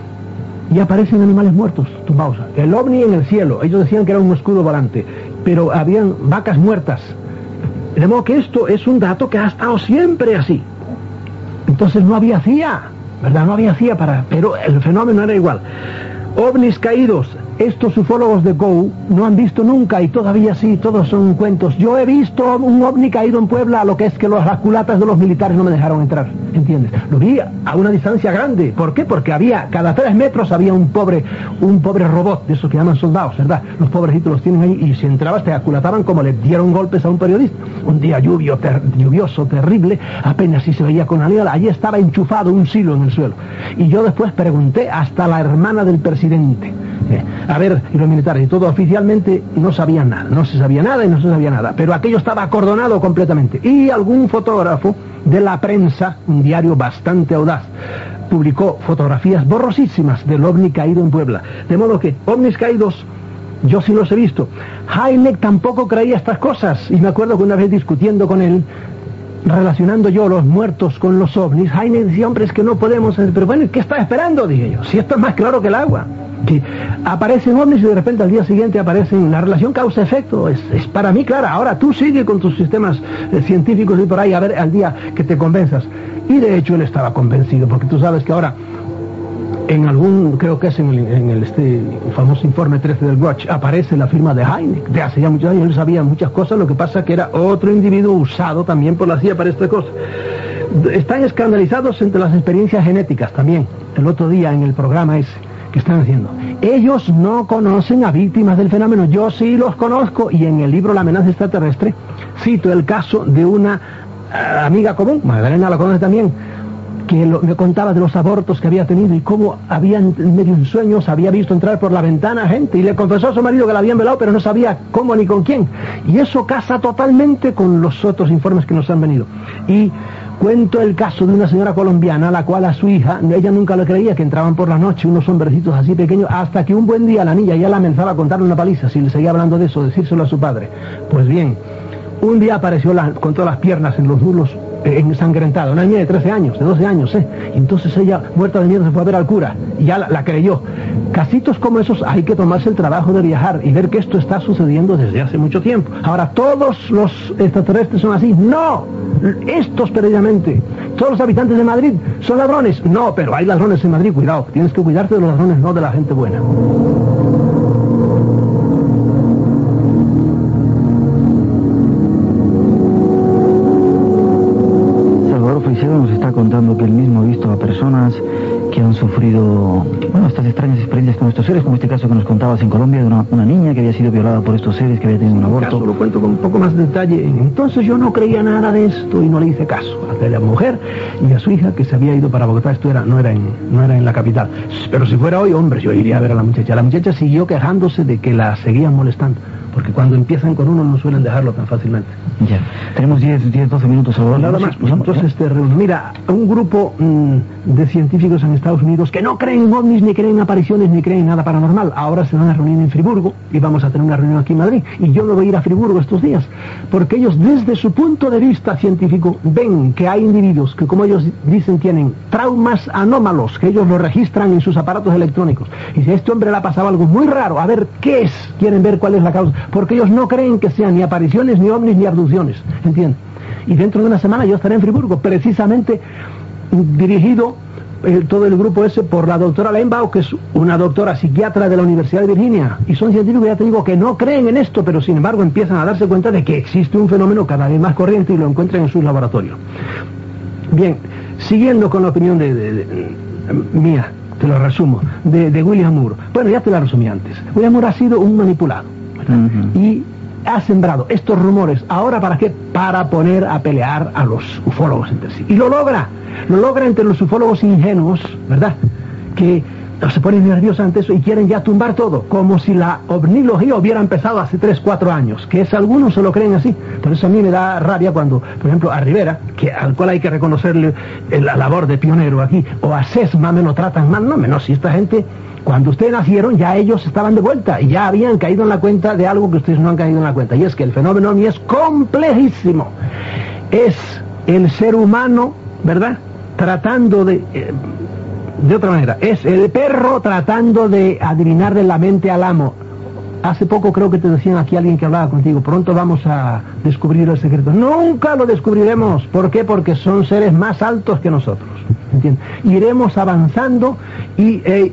Y aparecen animales muertos, tumbados. El ovni en el cielo, ellos decían que era un escudo volante, pero habían vacas muertas. De modo que esto es un dato que ha estado siempre así. Entonces no había C I A, ¿verdad? No había C I A para... Pero el fenómeno era igual. OVNIs caídos, estos ufólogos de Go no han visto nunca, y todavía sí, todos son cuentos. Yo he visto un ovni caído en Puebla, lo que es que los, las culatas de los militares no me dejaron entrar, ¿entiendes? Lo vi a una distancia grande. ¿Por qué? Porque había, cada tres metros había un pobre, un pobre robot, de esos que llaman soldados, ¿verdad? Los pobrecitos los tienen ahí, y si entrabas te aculataban como le dieron golpes a un periodista. Un día lluvio, ter, lluvioso, terrible, apenas si se veía con la niebla, allí estaba enchufado un silo en el suelo. Y yo después pregunté hasta la hermana del presidente, Eh, a ver, y los militares y todo, oficialmente no sabían nada, no se sabía nada y no se sabía nada, pero aquello estaba acordonado completamente. Y algún fotógrafo de la prensa, un diario bastante audaz, publicó fotografías borrosísimas del ovni caído en Puebla. De modo que ovnis caídos yo sí los he visto. Hynek tampoco creía estas cosas, y me acuerdo que una vez discutiendo con él, relacionando yo los muertos con los ovnis, Hynek decía, hombre, es que no podemos... Pero bueno, ¿qué está esperando? Dije yo, si esto es más claro que el agua. Que aparecen ovnis y de repente al día siguiente aparecen... La relación causa-efecto es, es para mí clara. Ahora tú sigue con tus sistemas eh, científicos y por ahí a ver al día que te convenzas. Y de hecho él estaba convencido, porque tú sabes que ahora... En algún, creo que es en el, en el este famoso informe trece del Watch, aparece la firma de Hynek. De hace ya muchos años él sabía muchas cosas, lo que pasa que era otro individuo usado también por la C I A para esta cosa. Están escandalizados entre las experiencias genéticas también. El otro día en el programa ese que están haciendo. Ellos no conocen a víctimas del fenómeno, yo sí los conozco, y en el libro La amenaza extraterrestre cito el caso de una uh, amiga común, Magdalena la conoce también, que lo, me contaba de los abortos que había tenido y cómo habían, medio en sueños, había visto entrar por la ventana gente, y le confesó a su marido que la habían velado, pero no sabía cómo ni con quién. Y eso casa totalmente con los otros informes que nos han venido. Y cuento el caso de una señora colombiana, a la cual a su hija, ella nunca le creía que entraban por la noche unos hombrecitos así pequeños, hasta que un buen día la niña ya la amenazaba a contarle una paliza si le seguía hablando de eso, decírselo a su padre. Pues bien, un día apareció la, con todas las piernas en los muslos, ensangrentada, una niña de trece años, de doce años, ¿eh? Y entonces ella, muerta de miedo, se fue a ver al cura, y ya la, la creyó. Casitos como esos hay que tomarse el trabajo de viajar y ver que esto está sucediendo desde hace mucho tiempo. Ahora, ¿todos los extraterrestres son así? ¡No! Estos precisamente. ¿Todos los habitantes de Madrid son ladrones? No, pero hay ladrones en Madrid, cuidado. Tienes que cuidarte de los ladrones, no de la gente buena. Nos está contando que él mismo ha visto a personas que han sufrido, bueno, estas extrañas experiencias con estos seres, como este caso que nos contabas en Colombia de una, una niña que había sido violada por estos seres, que había tenido un aborto. Caso, lo cuento con un poco más de detalle. Entonces yo no creía nada de esto y no le hice caso a la mujer y a su hija, que se había ido para Bogotá. Esto era, no, era en, no era en la capital. Pero si fuera hoy, hombre, yo iría a ver a la muchacha. La muchacha siguió quejándose de que la seguían molestando, porque cuando empiezan con uno no suelen dejarlo tan fácilmente. Ya, tenemos diez, doce minutos, Salvador. Nada más, pues entonces este, mira, un grupo mmm, de científicos en Estados Unidos que no creen en ovnis, ni creen en apariciones, ni creen en nada paranormal, ahora se van a reunir en Friburgo, y vamos a tener una reunión aquí en Madrid, y yo me voy a ir a Friburgo estos días, porque ellos desde su punto de vista científico ven que hay individuos que, como ellos dicen, tienen traumas anómalos, que ellos lo registran en sus aparatos electrónicos, y si a este hombre le ha pasado algo muy raro, a ver qué es, quieren ver cuál es la causa, porque ellos no creen que sean ni apariciones, ni ovnis, ni abducciones, ¿entiendes? Y dentro de una semana yo estaré en Friburgo, precisamente dirigido eh, todo el grupo ese por la doctora Lembaugh, que es una doctora psiquiatra de la Universidad de Virginia, y son científicos, ya te digo, que no creen en esto, pero sin embargo empiezan a darse cuenta de que existe un fenómeno cada vez más corriente y lo encuentran en sus laboratorios. Bien, siguiendo con la opinión de, de, de mía, te lo resumo, de, de William Moore. Bueno, ya te la resumí antes. William Moore ha sido un manipulado, uh-huh. y ha sembrado estos rumores. ¿Ahora para qué? Para poner a pelear a los ufólogos entre sí. Y lo logra. Lo logra entre los ufólogos ingenuos, ¿verdad? Que se ponen nerviosos ante eso y quieren ya tumbar todo, como si la ovnilogía hubiera empezado hace tres, cuatro años, que es algunos se lo creen así. Por eso a mí me da rabia cuando, por ejemplo, a Rivera, que al cual hay que reconocerle la labor de pionero aquí, o a Sesma me lo tratan mal, no menos si esta gente, cuando ustedes nacieron ya ellos estaban de vuelta y ya habían caído en la cuenta de algo que ustedes no han caído en la cuenta, y es que el fenómeno ovni es complejísimo. Es el ser humano, ¿verdad?, tratando de... Eh, de otra manera, es el perro tratando de adivinarle la mente al amo. Hace poco creo que te decían aquí alguien que hablaba contigo, pronto vamos a descubrir el secreto. Nunca lo descubriremos. ¿Por qué? Porque son seres más altos que nosotros, ¿entiendes? Iremos avanzando y eh,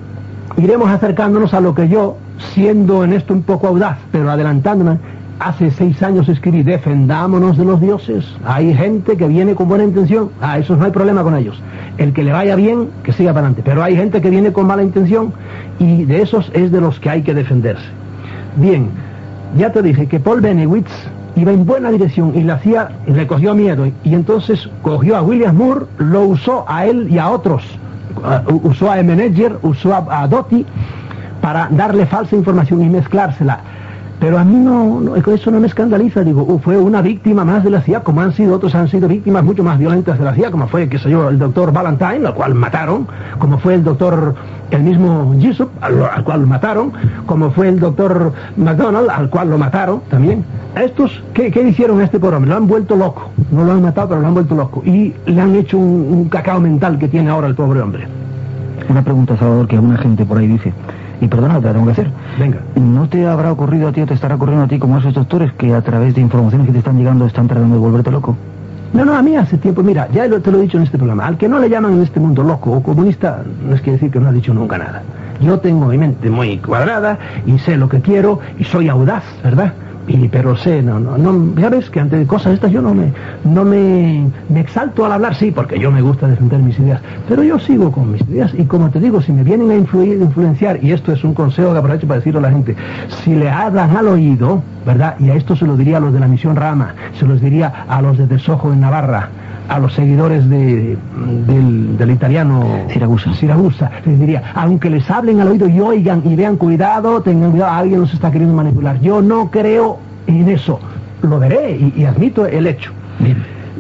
iremos acercándonos a lo que yo, siendo en esto un poco audaz, pero adelantándome, hace seis años escribí: defendámonos de los dioses. Hay gente que viene con buena intención, a esos no hay problema con ellos. El que le vaya bien, que siga para adelante. Pero hay gente que viene con mala intención y de esos es de los que hay que defenderse. Bien, ya te dije que Paul Benewitz iba en buena dirección y le hacía, le cogió miedo, y entonces cogió a William Moore, lo usó a él y a otros. Uh, usó a Emeneger, usó a, a Doty para darle falsa información y mezclársela. Pero a mí no, no, eso no me escandaliza. Digo, uh, fue una víctima más de la C I A, como han sido otros, han sido víctimas mucho más violentas de la C I A, como fue, qué sé yo, el doctor Valentine, al cual mataron, como fue el doctor, el mismo Jessup, al, al cual mataron, como fue el doctor McDonald, al cual lo mataron también. A estos, ¿qué, qué hicieron a este pobre hombre? Lo han vuelto loco. No lo han matado, pero lo han vuelto loco. Y le han hecho un, un cacao mental que tiene ahora el pobre hombre. Una pregunta, Salvador, que alguna gente por ahí dice, y perdona, te la tengo que hacer. Venga. ¿No te habrá ocurrido a ti o te estará ocurriendo a ti, como a esos doctores, que a través de informaciones que te están llegando están tratando de volverte loco? No, no, a mí hace tiempo, mira, ya lo, te lo he dicho en este programa, al que no le llaman en este mundo loco o comunista, no es que decir que no ha dicho nunca nada. Yo tengo mi mente muy cuadrada y sé lo que quiero y soy audaz, ¿verdad? Y, pero sé, no, no, no, ya ves que ante cosas estas yo no me, no me, me exalto al hablar, sí, porque yo me gusta defender mis ideas, pero yo sigo con mis ideas y como te digo, si me vienen a influir, influenciar, y esto es un consejo que aprovecho para decirlo a la gente, si le hablan al oído, ¿verdad? Y a esto se lo diría a los de la Misión Rama, se los diría a los de Desojo en Navarra, a los seguidores de, del, del italiano Siragusa. Siragusa, les diría, aunque les hablen al oído y oigan y vean, cuidado, tengan cuidado, alguien los está queriendo manipular. Yo no creo en eso, lo veré y, y admito el hecho. Bien.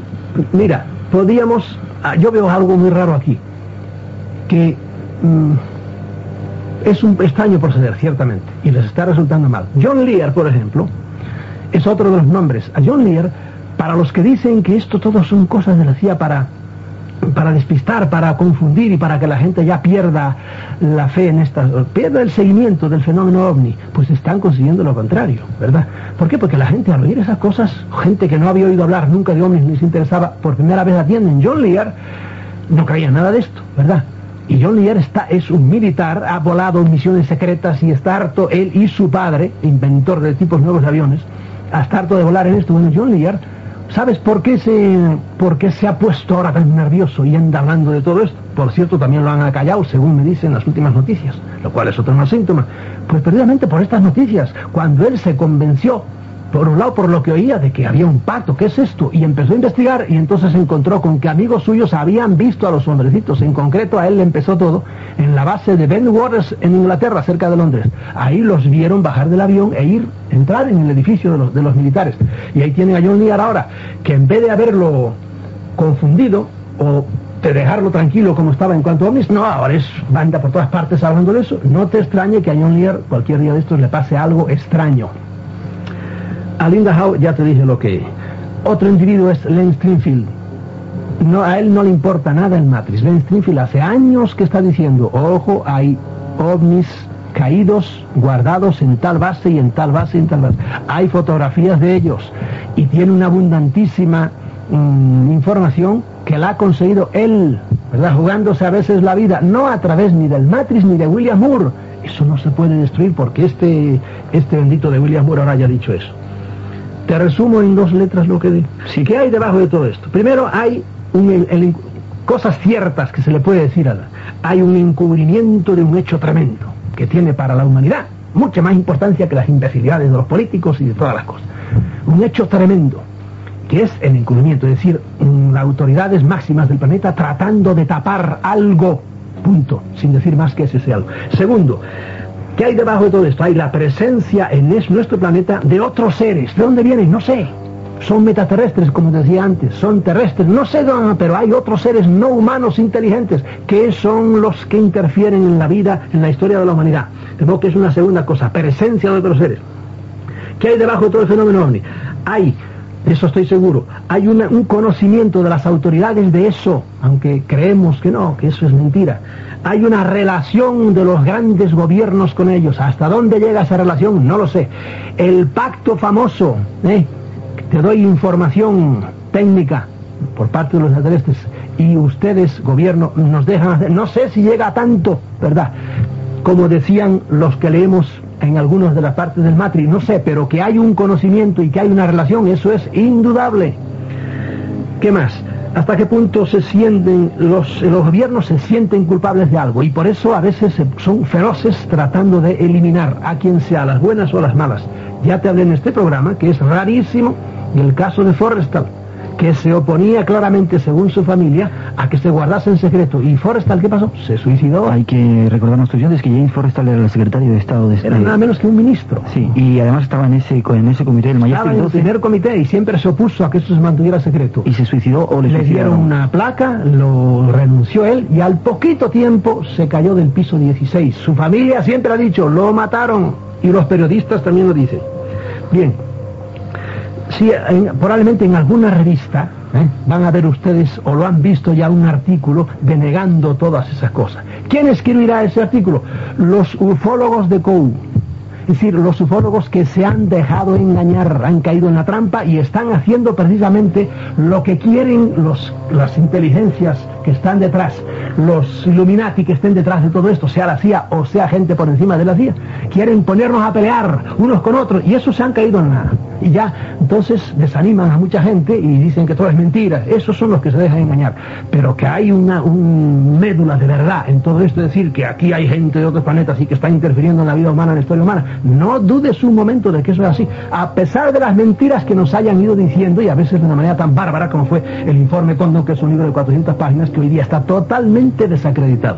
Mira, podíamos, yo veo algo muy raro aquí, que mmm, es un extraño proceder, ciertamente, y les está resultando mal. John Lear, por ejemplo, es otro de los nombres. A John Lear, para los que dicen que esto todo son cosas de la C I A para, para despistar, para confundir y para que la gente ya pierda la fe en esta, pierda el seguimiento del fenómeno ovni, pues están consiguiendo lo contrario, ¿verdad? ¿Por qué? Porque la gente al oír esas cosas, gente que no había oído hablar nunca de ovnis ni se interesaba, por primera vez atienden. John Lear no creía nada de esto, ¿verdad? Y John Lear está, es un militar, ha volado en misiones secretas y está harto, él y su padre, inventor de tipos nuevos de aviones, está harto de volar en esto. Bueno, John Lear, ¿sabes por qué se, por qué se ha puesto ahora tan nervioso y anda hablando de todo esto? Por cierto, también lo han acallado, según me dicen las últimas noticias, lo cual es otro más síntoma. Pues precisamente por estas noticias, cuando él se convenció, por un lado por lo que oía de que había un pacto, ¿qué es esto? Y empezó a investigar y entonces se encontró con que amigos suyos habían visto a los hombrecitos. En concreto a él le empezó todo en la base de Ben Waters en Inglaterra, cerca de Londres. Ahí los vieron bajar del avión e ir, entrar en el edificio de los, de los militares. Y ahí tienen a John Lear ahora, que en vez de haberlo confundido o de dejarlo tranquilo como estaba en cuanto a ovnis, no, ahora es banda por todas partes hablando de eso. No te extrañe que a John Lear cualquier día de estos le pase algo extraño. A Linda Howe ya te dije lo que... Otro individuo es Len Stringfield. No, a él no le importa nada el Matrix. Len Stringfield hace años que está diciendo, ojo, hay ovnis caídos, guardados en tal base y en tal base y en tal base. Hay fotografías de ellos y tiene una abundantísima mmm, información que la ha conseguido él, ¿verdad? Jugándose a veces la vida, no a través ni del Matrix ni de William Moore. Eso no se puede destruir porque este, este bendito de William Moore ahora haya dicho eso. Te resumo en dos letras lo que digo. Sí, ¿qué hay debajo de todo esto? Primero hay un, el, el, cosas ciertas que se le puede decir a la... Hay un encubrimiento de un hecho tremendo que tiene para la humanidad mucha más importancia que las imbecilidades de los políticos y de todas las cosas. Un hecho tremendo que es el encubrimiento, es decir, las autoridades máximas del planeta tratando de tapar algo Punto, sin decir más que ese sea algo. Segundo, ¿qué hay debajo de todo esto? Hay la presencia en nuestro planeta de otros seres. ¿De dónde vienen? No sé. Son metaterrestres, como decía antes, son terrestres, no sé dónde, pero hay otros seres no humanos inteligentes que son los que interfieren en la vida, en la historia de la humanidad. De modo que es una segunda cosa, presencia de otros seres. ¿Qué hay debajo de todo el fenómeno ovni? Hay, de eso estoy seguro, hay una, un conocimiento de las autoridades de eso, aunque creemos que no, que eso es mentira. Hay una relación de los grandes gobiernos con ellos. ¿Hasta dónde llega esa relación? No lo sé. El pacto famoso, ¿eh? Te doy información técnica por parte de los extraterrestres y ustedes, gobierno, nos dejan hacer. No sé si llega a tanto, ¿verdad? Como decían los que leemos en algunas de las partes del Matrix, no sé, pero que hay un conocimiento y que hay una relación, eso es indudable. ¿Qué más? ¿Hasta qué punto se sienten, los, los gobiernos se sienten culpables de algo? Y por eso a veces son feroces tratando de eliminar a quien sea, las buenas o las malas. Ya te hablé en este programa que es rarísimo el caso de Forrestal, que se oponía claramente, según su familia, a que se guardase en secreto. ¿Y Forrestal qué pasó? Se suicidó. Hay que recordar a nuestros oyentes que James Forrestal era el secretario de Estado de... Era nada menos que un ministro. Sí, y además estaba en ese, en ese comité del Mayas Estaba en el primer comité y siempre se opuso a que eso se mantuviera secreto. ¿Y se suicidó o le, le dieron una placa, lo renunció él y al poquito tiempo se cayó del piso dieciséis. Su familia siempre ha dicho, lo mataron, y los periodistas también lo dicen. Bien. Sí, en, probablemente en alguna revista ¿eh? van a ver ustedes, o lo han visto ya, un artículo denegando todas esas cosas. ¿Quién escribirá ese artículo? Los ufólogos de C O U. Es decir, los ufólogos que se han dejado engañar, han caído en la trampa y están haciendo precisamente lo que quieren los, las inteligencias que están detrás, los Illuminati que estén detrás de todo esto, sea la C I A o sea gente por encima de la C I A. Quieren ponernos a pelear unos con otros y esos se han caído en nada. Y ya, entonces desaniman a mucha gente y dicen que todo es mentira. Esos son los que se dejan engañar. Pero que hay una un médula de verdad en todo esto, es decir, que aquí hay gente de otros planetas y que están interfiriendo en la vida humana, en la historia humana. No dudes un momento de que eso es así, a pesar de las mentiras que nos hayan ido diciendo, y a veces de una manera tan bárbara como fue el informe Condon, que es un libro de cuatrocientas páginas que hoy día está totalmente desacreditado.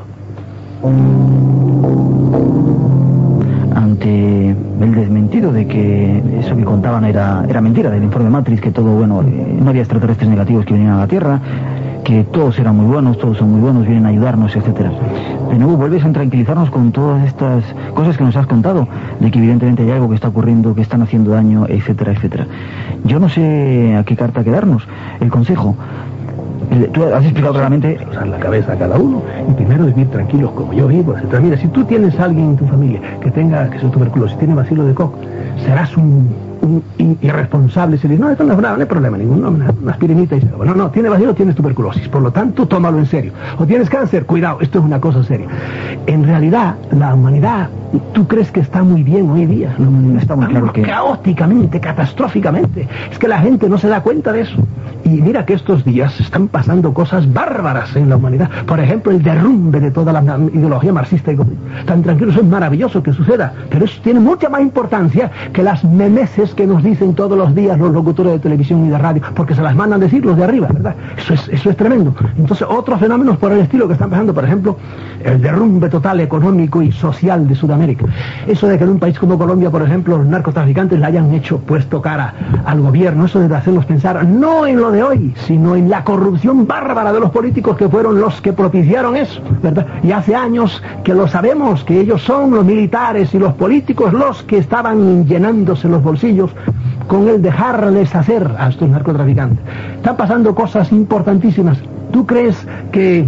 Ante el desmentido de que eso que contaban era, era mentira, del informe Matrix, que todo, bueno, eh, no había extraterrestres negativos que vinieran a la Tierra, que todos eran muy buenos, todos son muy buenos, vienen a ayudarnos, etcétera. De nuevo vuelves a tranquilizarnos con todas estas cosas que nos has contado, de que evidentemente hay algo que está ocurriendo, que están haciendo daño, etcétera, etcétera. Yo no sé a qué carta quedarnos. El consejo, el, tú has explicado claramente... Usar la cabeza a cada uno y primero vivir tranquilos como yo vivo, etcétera. Mira, si tú tienes a alguien en tu familia que tenga, que sea tuberculosis, tiene bacilo de Koch, serás un... un irresponsable. Se dice, no, esto no es nada, no hay problema ninguno, una, una aspirinita y se bueno, no, tienes vacío, tienes tuberculosis, por lo tanto, tómalo en serio. O tienes cáncer, cuidado, esto es una cosa seria. En realidad, la humanidad, ¿tú crees que está muy bien hoy día? La humanidad está muy claro que... caóticamente, catastróficamente. Es que la gente no se da cuenta de eso. Y mira que estos días están pasando cosas bárbaras en la humanidad. Por ejemplo, el derrumbe de toda la ideología marxista y tan tranquilo, eso es maravilloso que suceda, pero eso tiene mucha más importancia que las memeces que nos dicen todos los días los locutores de televisión y de radio, porque se las mandan decir los de arriba, ¿verdad? Eso es, eso es tremendo. Entonces, otros fenómenos por el estilo que están pasando, por ejemplo, el derrumbe total económico y social de Sudamérica. Eso de que en un país como Colombia, por ejemplo, los narcotraficantes le hayan hecho puesto cara al gobierno, eso de hacernos pensar no en lo de hoy, sino en la corrupción bárbara de los políticos que fueron los que propiciaron eso, ¿verdad? Y hace años que lo sabemos, que ellos son los militares y los políticos los que estaban llenándose los bolsillos con el dejarles hacer a estos narcotraficantes. Están pasando cosas importantísimas. ¿Tú crees que,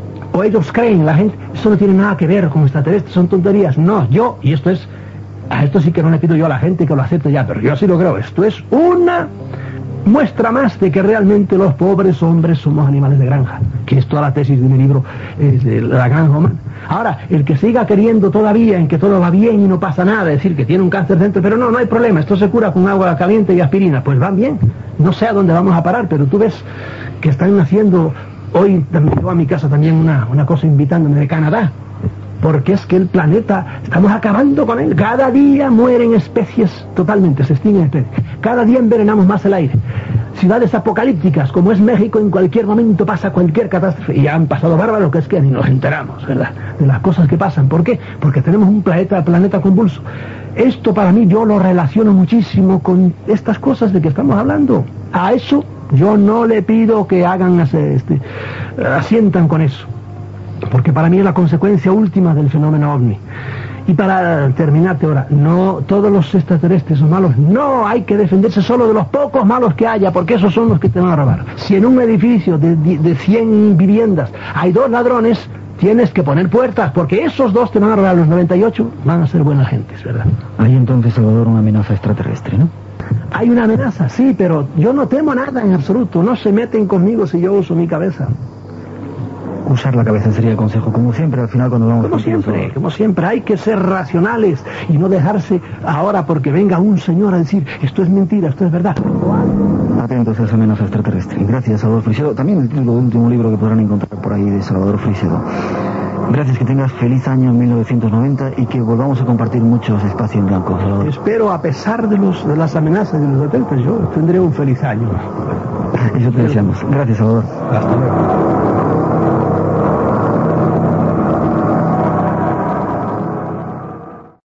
o ellos creen, la gente, eso no tiene nada que ver con extraterrestres, son tonterías? No, yo, y esto es, a esto sí que no le pido yo a la gente que lo acepte ya, pero yo sí lo creo, esto es una muestra más de que realmente los pobres hombres somos animales de granja, que es toda la tesis de mi libro, es de la granja humana. Ahora, el que siga queriendo todavía en que todo va bien y no pasa nada, decir que tiene un cáncer dentro, pero no, no hay problema, esto se cura con agua caliente y aspirina, pues van bien. No sé a dónde vamos a parar, pero tú ves que están haciendo, hoy me llegó a mi casa también una, una cosa invitándome de Canadá, porque es que el planeta, estamos acabando con él, cada día mueren especies totalmente, se extinguen especies, cada día envenenamos más el aire. ciudades apocalípticas, como es México, en cualquier momento pasa cualquier catástrofe. Y ya han pasado bárbaros que es que ni nos enteramos, ¿verdad?, de las cosas que pasan. ¿Por qué? Porque tenemos un planeta, planeta convulso. Esto para mí yo lo relaciono muchísimo con estas cosas de que estamos hablando. A eso yo no le pido que hagan, este, asientan con eso, porque para mí es la consecuencia última del fenómeno ovni. Y para terminarte ahora, no, todos los extraterrestres son malos. No, hay que defenderse solo de los pocos malos que haya, porque esos son los que te van a robar. Si en un edificio de, de cien viviendas hay dos ladrones, tienes que poner puertas, porque esos dos te van a robar. Los noventa y ocho van a ser buenas gentes, ¿verdad? Hay entonces, Salvador, una amenaza extraterrestre, ¿no? Hay una amenaza, sí, pero yo no temo nada en absoluto. No se meten conmigo si yo uso mi cabeza. Usar la cabeza sería el consejo, como siempre, al final cuando vamos... Como siempre, como siempre, hay que ser racionales y no dejarse ahora porque venga un señor a decir esto es mentira, esto es verdad. Atentos a esa amenaza extraterrestre. Gracias, Salvador Frisedo. También el título del último libro que podrán encontrar por ahí de Salvador Frisedo. Gracias, que tengas feliz año mil novecientos noventa y que volvamos a compartir muchos espacios en blanco, Salvador. Espero, a pesar de, los, de las amenazas de los atentados, yo tendré un feliz año. Eso te deseamos. Gracias, Salvador. Hasta luego.